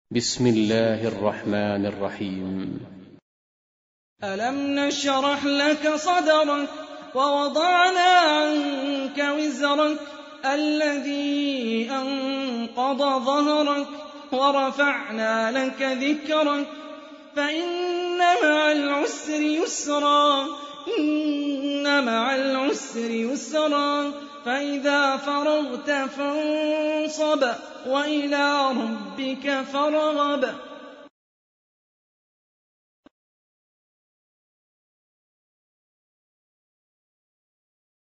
بسم الله الرحمن الرحيم. ألم نشرح لك صدرك ووضعنا عنك وزرك الذي أنقض ظهرك ورفعنا لك ذكرك فإن مع العسر يسرا إن مع العسر يسرا فإذا فرغت فانصب وإلى ربك فارغب